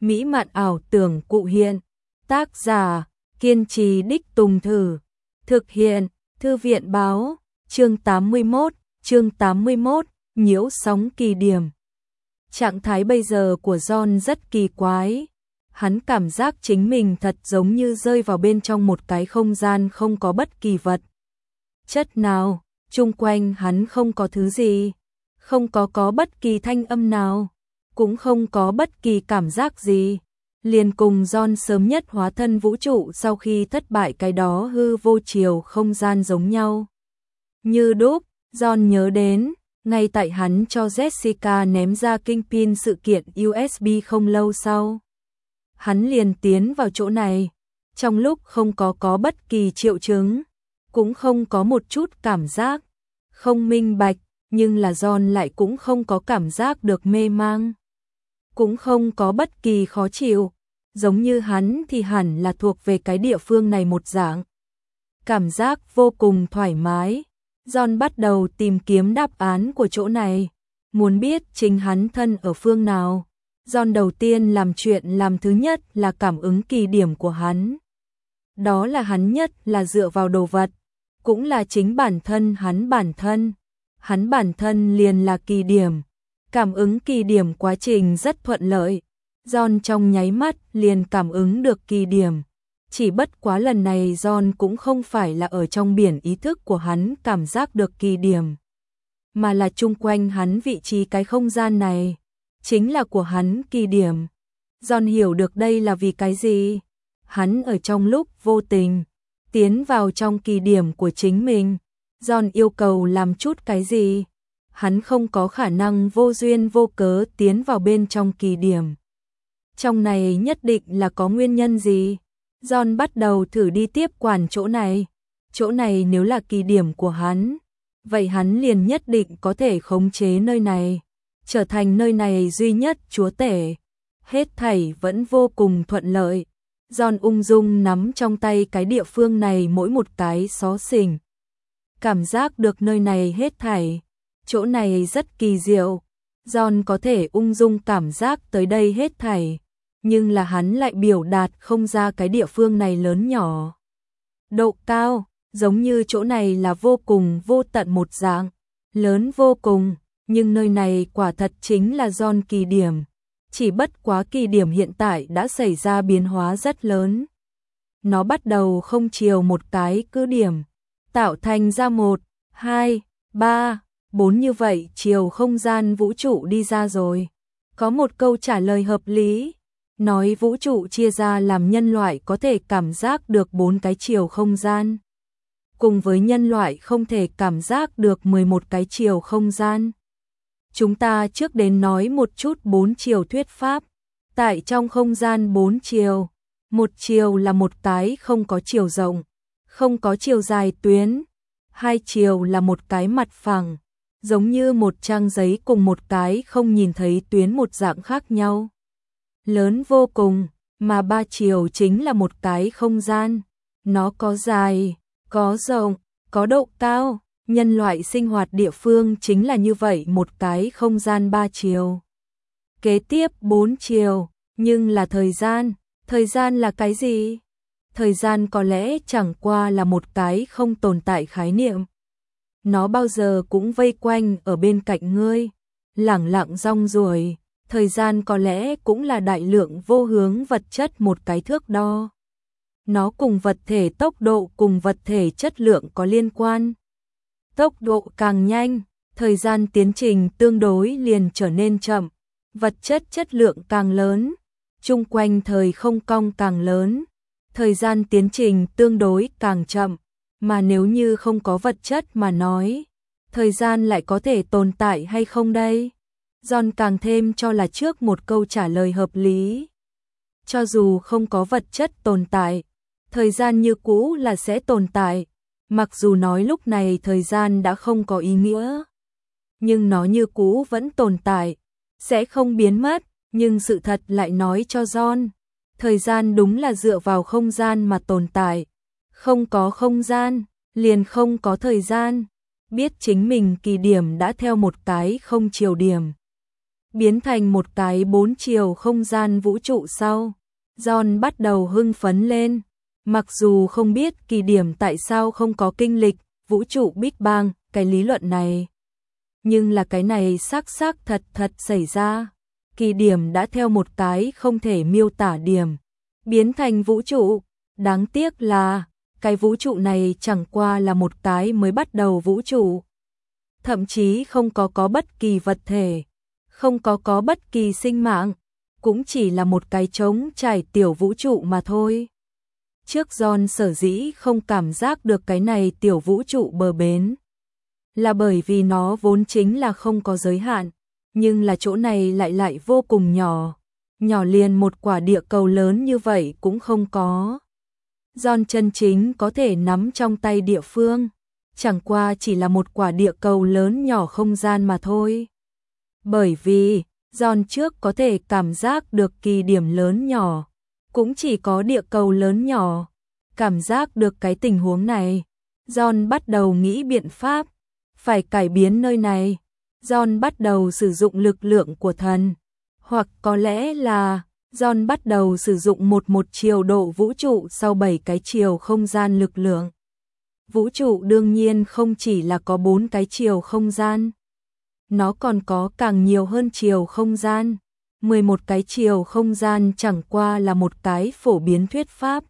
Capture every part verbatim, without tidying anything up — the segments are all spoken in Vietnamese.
mỹ mạn ảo tưởng cụ hiện. Tác giả, kiên trì đích tùng thử. Thực hiện, Thư viện báo, chương tám mươi mốt, chương tám mươi mốt, nhiễu sóng kỳ điểm. Trạng thái bây giờ của John rất kỳ quái. Hắn cảm giác chính mình thật giống như rơi vào bên trong một cái không gian không có bất kỳ vật chất nào, chung quanh hắn không có thứ gì, không có có bất kỳ thanh âm nào, cũng không có bất kỳ cảm giác gì. Liền cùng John sớm nhất hóa thân vũ trụ sau khi thất bại cái đó hư vô chiều không gian giống nhau. Như đúc, John nhớ đến, ngay tại hắn cho Jessica ném ra Kingpin sự kiện u ét bê không lâu sau. Hắn liền tiến vào chỗ này, trong lúc không có có bất kỳ triệu chứng, cũng không có một chút cảm giác, không minh bạch, nhưng là John lại cũng không có cảm giác được mê mang, cũng không có bất kỳ khó chịu, giống như hắn thì hẳn là thuộc về cái địa phương này một dạng. Cảm giác vô cùng thoải mái, John bắt đầu tìm kiếm đáp án của chỗ này, muốn biết chính hắn thân ở phương nào. John đầu tiên làm chuyện làm thứ nhất là cảm ứng kỳ điểm của hắn. Đó là hắn nhất là dựa vào đồ vật, cũng là chính bản thân hắn bản thân. Hắn bản thân liền là kỳ điểm. Cảm ứng kỳ điểm quá trình rất thuận lợi. John trong nháy mắt liền cảm ứng được kỳ điểm. Chỉ bất quá lần này John cũng không phải là ở trong biển ý thức của hắn cảm giác được kỳ điểm, mà là chung quanh hắn vị trí cái không gian này chính là của hắn kỳ điểm. John hiểu được đây là vì cái gì. Hắn ở trong lúc vô tình tiến vào trong kỳ điểm của chính mình. John yêu cầu làm chút cái gì, hắn không có khả năng vô duyên vô cớ tiến vào bên trong kỳ điểm. Trong này nhất định là có nguyên nhân gì. John bắt đầu thử đi tiếp quản chỗ này. Chỗ này nếu là kỳ điểm của hắn, vậy hắn liền nhất định có thể khống chế nơi này, trở thành nơi này duy nhất chúa tể. Hết thảy vẫn vô cùng thuận lợi. John ung dung nắm trong tay cái địa phương này mỗi một cái xó xỉnh. Cảm giác được nơi này hết thảy. Chỗ này rất kỳ diệu. John có thể ung dung cảm giác tới đây hết thảy. Nhưng là hắn lại biểu đạt không ra cái địa phương này lớn nhỏ, độ cao, giống như chỗ này là vô cùng vô tận một dạng, lớn vô cùng, nhưng nơi này quả thật chính là John kỳ điểm. Chỉ bất quá kỳ điểm hiện tại đã xảy ra biến hóa rất lớn. Nó bắt đầu không chiều một cái cứ điểm, tạo thành ra một, hai, ba, bốn như vậy chiều không gian vũ trụ đi ra rồi. Có một câu trả lời hợp lý. Nói vũ trụ chia ra làm nhân loại có thể cảm giác được bốn cái chiều không gian, cùng với nhân loại không thể cảm giác được mười một cái chiều không gian. Chúng ta trước đến nói một chút bốn chiều thuyết pháp. Tại trong không gian bốn chiều, một chiều là một cái không có chiều rộng, không có chiều dài tuyến. Hai chiều là một cái mặt phẳng, giống như một trang giấy cùng một cái không nhìn thấy tuyến một dạng khác nhau, lớn vô cùng. Mà ba chiều chính là một cái không gian, nó có dài, có rộng, có độ cao. Nhân loại sinh hoạt địa phương chính là như vậy một cái không gian ba chiều. Kế tiếp bốn chiều, nhưng là thời gian. Thời gian là cái gì? Thời gian có lẽ chẳng qua là một cái không tồn tại khái niệm. Nó bao giờ cũng vây quanh ở bên cạnh ngươi, lẳng lặng rong ruổi. Thời gian có lẽ cũng là đại lượng vô hướng vật chất một cái thước đo. Nó cùng vật thể tốc độ cùng vật thể chất lượng có liên quan. Tốc độ càng nhanh, thời gian tiến trình tương đối liền trở nên chậm. Vật chất chất lượng càng lớn, chung quanh thời không cong càng lớn. Thời gian tiến trình tương đối càng chậm, mà nếu như không có vật chất mà nói, thời gian lại có thể tồn tại hay không đây? John càng thêm cho là trước một câu trả lời hợp lý. Cho dù không có vật chất tồn tại, thời gian như cũ là sẽ tồn tại. Mặc dù nói lúc này thời gian đã không có ý nghĩa, nhưng nó như cũ vẫn tồn tại, sẽ không biến mất. Nhưng sự thật lại nói cho John, thời gian đúng là dựa vào không gian mà tồn tại. Không có không gian, liền không có thời gian. Biết chính mình kỳ điểm đã theo một cái không chiều điểm. biến thành một cái bốn chiều không gian vũ trụ sau, John bắt đầu hưng phấn lên. Mặc dù không biết kỳ điểm tại sao không có kinh lịch vũ trụ Big Bang, cái lý luận này, nhưng là cái này xác xác thật thật xảy ra. Kỳ điểm đã theo một cái không thể miêu tả điểm biến thành vũ trụ. Đáng tiếc là cái vũ trụ này chẳng qua là một cái mới bắt đầu vũ trụ, thậm chí không có có bất kỳ vật thể, không có có bất kỳ sinh mạng, cũng chỉ là một cái trống trải tiểu vũ trụ mà thôi. Trước John sở dĩ không cảm giác được cái này tiểu vũ trụ bờ bến, là bởi vì nó vốn chính là không có giới hạn, nhưng là chỗ này lại lại vô cùng nhỏ, nhỏ liền một quả địa cầu lớn như vậy cũng không có. John chân chính có thể nắm trong tay địa phương, chẳng qua chỉ là một quả địa cầu lớn nhỏ không gian mà thôi. Bởi vì, John trước có thể cảm giác được kỳ điểm lớn nhỏ, cũng chỉ có địa cầu lớn nhỏ. Cảm giác được cái tình huống này, John bắt đầu nghĩ biện pháp, phải cải biến nơi này. John bắt đầu sử dụng lực lượng của thần, hoặc có lẽ là John bắt đầu sử dụng một một chiều độ vũ trụ sau bảy cái chiều không gian lực lượng. Vũ trụ đương nhiên không chỉ là có bốn cái chiều không gian, nó còn có càng nhiều hơn chiều không gian. mười một cái chiều không gian chẳng qua là một cái phổ biến thuyết pháp.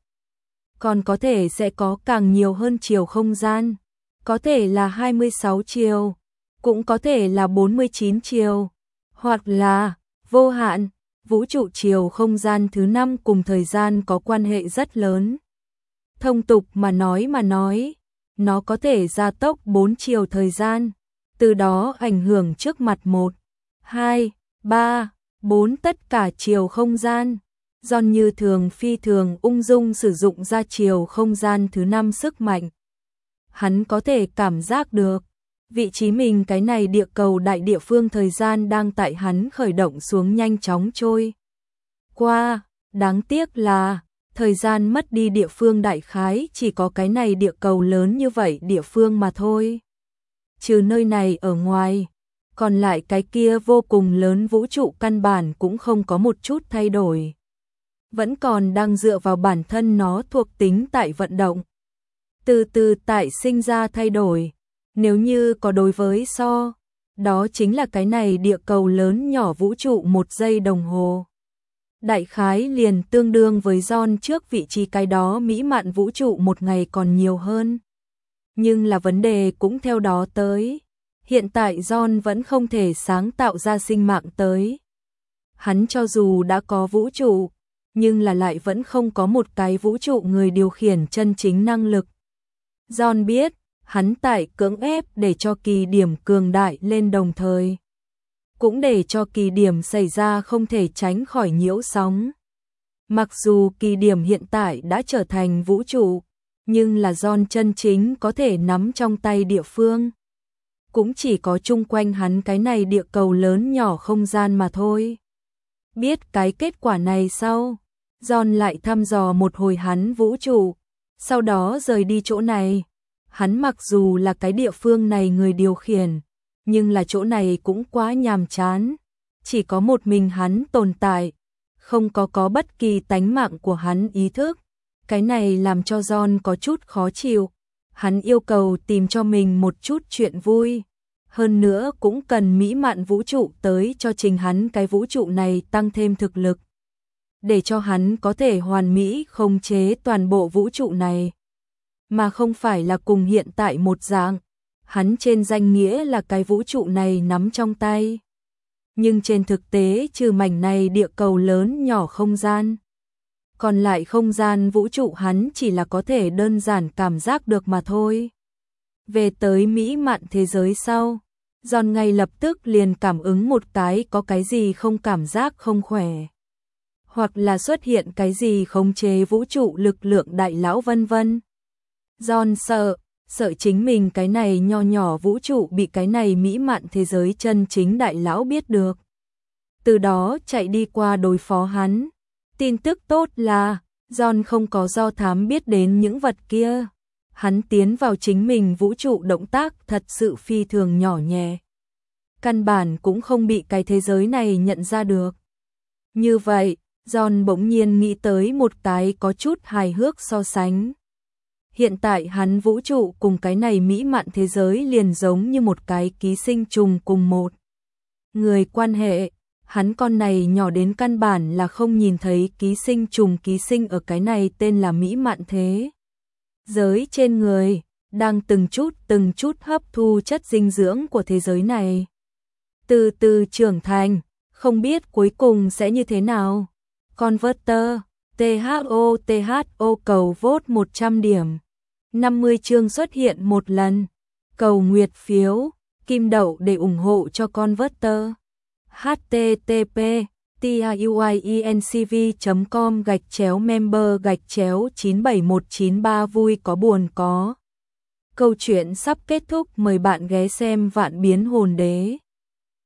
Còn có thể sẽ có càng nhiều hơn chiều không gian, có thể là hai mươi sáu chiều, cũng có thể là bốn mươi chín chiều, hoặc là vô hạn. Vũ trụ chiều không gian thứ năm cùng thời gian có quan hệ rất lớn. Thông tục mà nói mà nói, nó có thể gia tốc bốn chiều thời gian, từ đó ảnh hưởng trước mặt một, hai, ba, bốn tất cả chiều không gian. John như thường phi thường ung dung sử dụng ra chiều không gian thứ năm sức mạnh. Hắn có thể cảm giác được vị trí mình cái này địa cầu đại địa phương thời gian đang tại hắn khởi động xuống nhanh chóng trôi qua. Đáng tiếc là thời gian mất đi địa phương đại khái chỉ có cái này địa cầu lớn như vậy địa phương mà thôi. Trừ nơi này ở ngoài, còn lại cái kia vô cùng lớn vũ trụ căn bản cũng không có một chút thay đổi, vẫn còn đang dựa vào bản thân nó thuộc tính tại vận động, từ từ tại sinh ra thay đổi. Nếu như có đối với so, đó chính là cái này địa cầu lớn nhỏ vũ trụ một giây đồng hồ. Đại khái liền tương đương với John trước vị trí cái đó mỹ mạn vũ trụ một ngày còn nhiều hơn. Nhưng là vấn đề cũng theo đó tới. Hiện tại John vẫn không thể sáng tạo ra sinh mạng tới. Hắn cho dù đã có vũ trụ, nhưng là lại vẫn không có một cái vũ trụ người điều khiển chân chính năng lực. John biết, hắn tại cưỡng ép để cho kỳ điểm cường đại lên đồng thời, cũng để cho kỳ điểm xảy ra không thể tránh khỏi nhiễu sóng. Mặc dù kỳ điểm hiện tại đã trở thành vũ trụ, nhưng là John chân chính có thể nắm trong tay địa phương, cũng chỉ có chung quanh hắn cái này địa cầu lớn nhỏ không gian mà thôi. Biết cái kết quả này sau, John lại thăm dò một hồi hắn vũ trụ, sau đó rời đi chỗ này. Hắn mặc dù là cái địa phương này người điều khiển, nhưng là chỗ này cũng quá nhàm chán, chỉ có một mình hắn tồn tại, không có có bất kỳ tánh mạng của hắn ý thức. Cái này làm cho John có chút khó chịu, hắn yêu cầu tìm cho mình một chút chuyện vui, hơn nữa cũng cần mỹ mạn vũ trụ tới cho chính hắn cái vũ trụ này tăng thêm thực lực, để cho hắn có thể hoàn mỹ khống chế toàn bộ vũ trụ này, mà không phải là cùng hiện tại một dạng. Hắn trên danh nghĩa là cái vũ trụ này nắm trong tay, nhưng trên thực tế trừ mảnh này địa cầu lớn nhỏ không gian, còn lại không gian vũ trụ hắn chỉ là có thể đơn giản cảm giác được mà thôi. Về tới mỹ mạn thế giới sau, John ngay lập tức liền cảm ứng một cái có cái gì không cảm giác không khỏe, hoặc là xuất hiện cái gì khống chế vũ trụ lực lượng đại lão vân vân. John sợ, sợ chính mình cái này nho nhỏ vũ trụ bị cái này mỹ mạn thế giới chân chính đại lão biết được, từ đó chạy đi qua đối phó hắn. Tin tức tốt là John không có do thám biết đến những vật kia, hắn tiến vào chính mình vũ trụ động tác thật sự phi thường nhỏ nhẹ. căn bản cũng không bị cái thế giới này nhận ra được. Như vậy, John bỗng nhiên nghĩ tới một cái có chút hài hước so sánh. Hiện tại hắn vũ trụ cùng cái này mỹ mạn thế giới liền giống như một cái ký sinh trùng cùng một người quan hệ. Hắn con này nhỏ đến căn bản là không nhìn thấy ký sinh trùng ký sinh ở cái này tên là mỹ mạn thế giới trên người, đang từng chút từng chút hấp thu chất dinh dưỡng của thế giới này. Từ từ trưởng thành, không biết cuối cùng sẽ như thế nào. Converter, tê hát o tê hát o cầu vote một trăm điểm. năm mươi chương xuất hiện một lần. Cầu nguyệt phiếu, kim đậu để ủng hộ cho Converter. http tiuincv chấm com gạch chéo member gạch chéo chín bảy một chín ba vui có buồn có. Câu chuyện sắp kết thúc, mời bạn ghé xem Vạn Biến Hồn Đế.